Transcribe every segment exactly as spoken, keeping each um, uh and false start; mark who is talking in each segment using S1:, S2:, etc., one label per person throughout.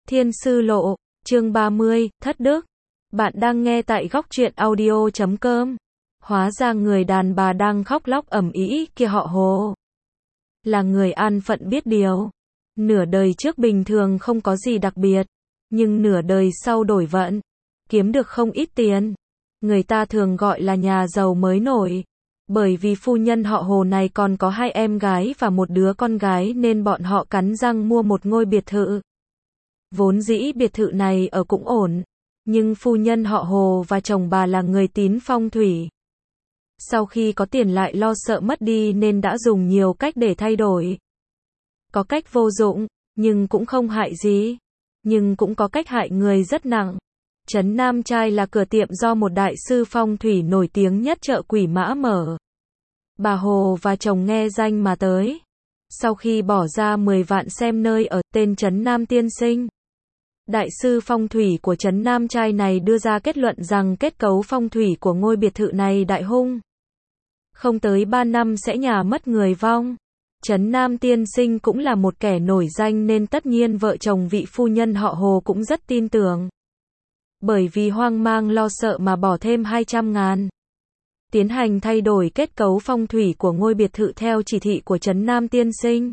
S1: Thiên Sư Lộ, chương ba mươi, Thất Đức. Bạn đang nghe tại góc truyện audio chấm com. Hóa ra người đàn bà đang khóc lóc ầm ĩ kia họ Hồ. Là người an phận biết điều. Nửa đời trước bình thường không có gì đặc biệt, nhưng nửa đời sau đổi vận, kiếm được không ít tiền. Người ta thường gọi là nhà giàu mới nổi. Bởi vì phu nhân họ Hồ này còn có hai em gái và một đứa con gái nên bọn họ cắn răng mua một ngôi biệt thự. Vốn dĩ biệt thự này ở cũng ổn, nhưng phu nhân họ Hồ và chồng bà là người tín phong thủy. Sau khi có tiền lại lo sợ mất đi nên đã dùng nhiều cách để thay đổi. Có cách vô dụng, nhưng cũng không hại gì. Nhưng cũng có cách hại người rất nặng. Trấn Nam Trai là cửa tiệm do một đại sư phong thủy nổi tiếng nhất chợ Quỷ Mã mở. Bà Hồ và chồng nghe danh mà tới. Sau khi bỏ ra mười vạn xem nơi ở tên Trấn Nam Tiên Sinh, đại sư phong thủy của Trấn Nam Trai này đưa ra kết luận rằng kết cấu phong thủy của ngôi biệt thự này đại hung. Không tới ba năm sẽ nhà mất người vong. Trấn Nam Tiên Sinh cũng là một kẻ nổi danh nên tất nhiên vợ chồng vị phu nhân họ Hồ cũng rất tin tưởng. Bởi vì hoang mang lo sợ mà bỏ thêm hai trăm ngàn. Tiến hành thay đổi kết cấu phong thủy của ngôi biệt thự theo chỉ thị của Trấn Nam Tiên Sinh.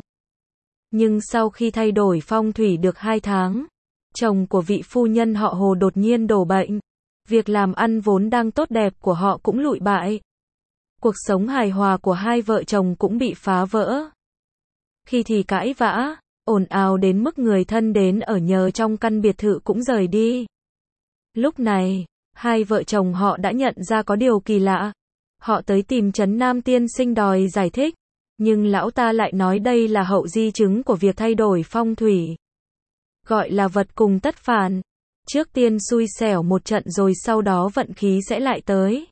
S1: Nhưng sau khi thay đổi phong thủy được hai tháng, chồng của vị phu nhân họ Hồ đột nhiên đổ bệnh. Việc làm ăn vốn đang tốt đẹp của họ cũng lụi bại. Cuộc sống hài hòa của hai vợ chồng cũng bị phá vỡ. Khi thì cãi vã, ồn ào đến mức người thân đến ở nhờ trong căn biệt thự cũng rời đi. Lúc này, hai vợ chồng họ đã nhận ra có điều kỳ lạ. Họ tới tìm Trấn Nam Tiên Sinh đòi giải thích, nhưng lão ta lại nói đây là hậu di chứng của việc thay đổi phong thủy. Gọi là vật cùng tất phản. Trước tiên xui xẻo một trận rồi sau đó vận khí sẽ lại tới.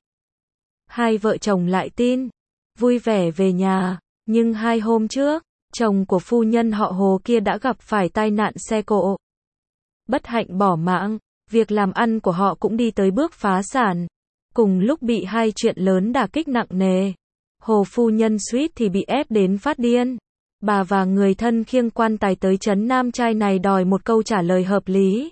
S1: Hai vợ chồng lại tin, vui vẻ về nhà, nhưng hai hôm trước, chồng của phu nhân họ Hồ kia đã gặp phải tai nạn xe cộ. Bất hạnh bỏ mạng, việc làm ăn của họ cũng đi tới bước phá sản. Cùng lúc bị hai chuyện lớn đả kích nặng nề. Hồ phu nhân suýt thì bị ép đến phát điên. Bà và người thân khiêng quan tài tới Trấn Nam Trai này đòi một câu trả lời hợp lý.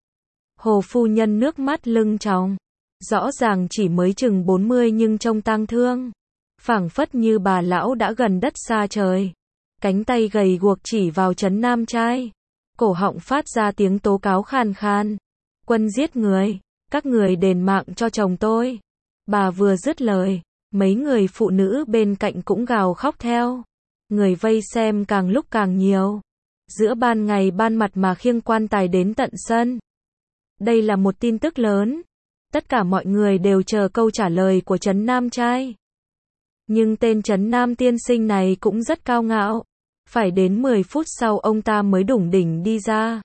S1: Hồ phu nhân nước mắt lưng tròng. Rõ ràng chỉ mới chừng bốn mươi nhưng trông tang thương. Phảng phất như bà lão đã gần đất xa trời. Cánh tay gầy guộc chỉ vào Trấn Nam Trai. Cổ họng phát ra tiếng tố cáo khan khan. Quân giết người, các người đền mạng cho chồng tôi. Bà vừa dứt lời, mấy người phụ nữ bên cạnh cũng gào khóc theo. Người vây xem càng lúc càng nhiều. Giữa ban ngày ban mặt mà khiêng quan tài đến tận sân. Đây là một tin tức lớn. Tất cả mọi người đều chờ câu trả lời của Trấn Nam Trai. Nhưng tên Trấn Nam Tiên Sinh này cũng rất cao ngạo. Phải đến mười phút sau ông ta mới đủng đỉnh đi ra.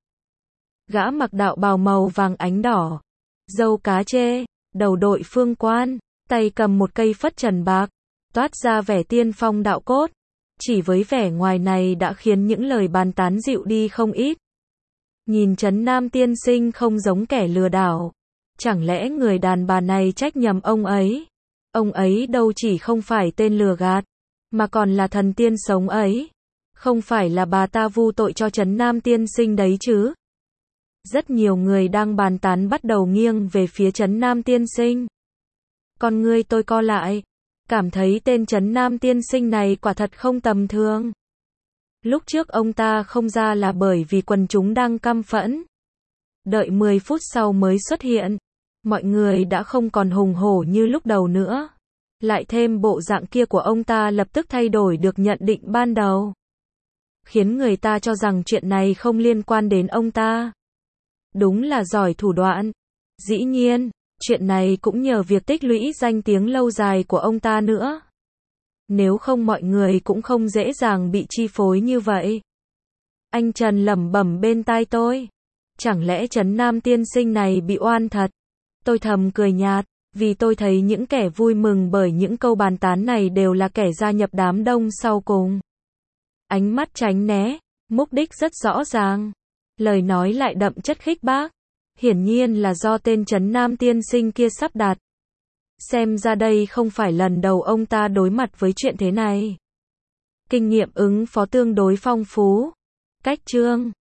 S1: Gã mặc đạo bào màu vàng ánh đỏ, râu cá chê, đầu đội phương quan, tay cầm một cây phất trần bạc, toát ra vẻ tiên phong đạo cốt. Chỉ với vẻ ngoài này đã khiến những lời bàn tán dịu đi không ít. Nhìn Trấn Nam Tiên Sinh không giống kẻ lừa đảo. Chẳng lẽ người đàn bà này trách nhầm ông ấy? Ông ấy đâu chỉ không phải tên lừa gạt, mà còn là thần tiên sống ấy. Không phải là bà ta vu tội cho Trấn Nam Tiên Sinh đấy chứ? Rất nhiều người đang bàn tán bắt đầu nghiêng về phía Trấn Nam Tiên Sinh. Con ngươi tôi co lại, cảm thấy tên Trấn Nam Tiên Sinh này quả thật không tầm thường. Lúc trước ông ta không ra là bởi vì quần chúng đang căm phẫn. Đợi mười phút sau mới xuất hiện, mọi người đã không còn hùng hổ như lúc đầu nữa. Lại thêm bộ dạng kia của ông ta lập tức thay đổi được nhận định ban đầu. Khiến người ta cho rằng chuyện này không liên quan đến ông ta. Đúng là giỏi thủ đoạn. Dĩ nhiên, chuyện này cũng nhờ việc tích lũy danh tiếng lâu dài của ông ta nữa. Nếu không mọi người cũng không dễ dàng bị chi phối như vậy. Anh Trần lẩm bẩm bên tai tôi. Chẳng lẽ Trấn Nam Tiên Sinh này bị oan thật? Tôi thầm cười nhạt, vì tôi thấy những kẻ vui mừng bởi những câu bàn tán này đều là kẻ gia nhập đám đông sau cùng. Ánh mắt tránh né, mục đích rất rõ ràng. Lời nói lại đậm chất khích bác. Hiển nhiên là do tên Trấn Nam Tiên Sinh kia sắp đặt. Xem ra đây không phải lần đầu ông ta đối mặt với chuyện thế này. Kinh nghiệm ứng phó tương đối phong phú. Cách chương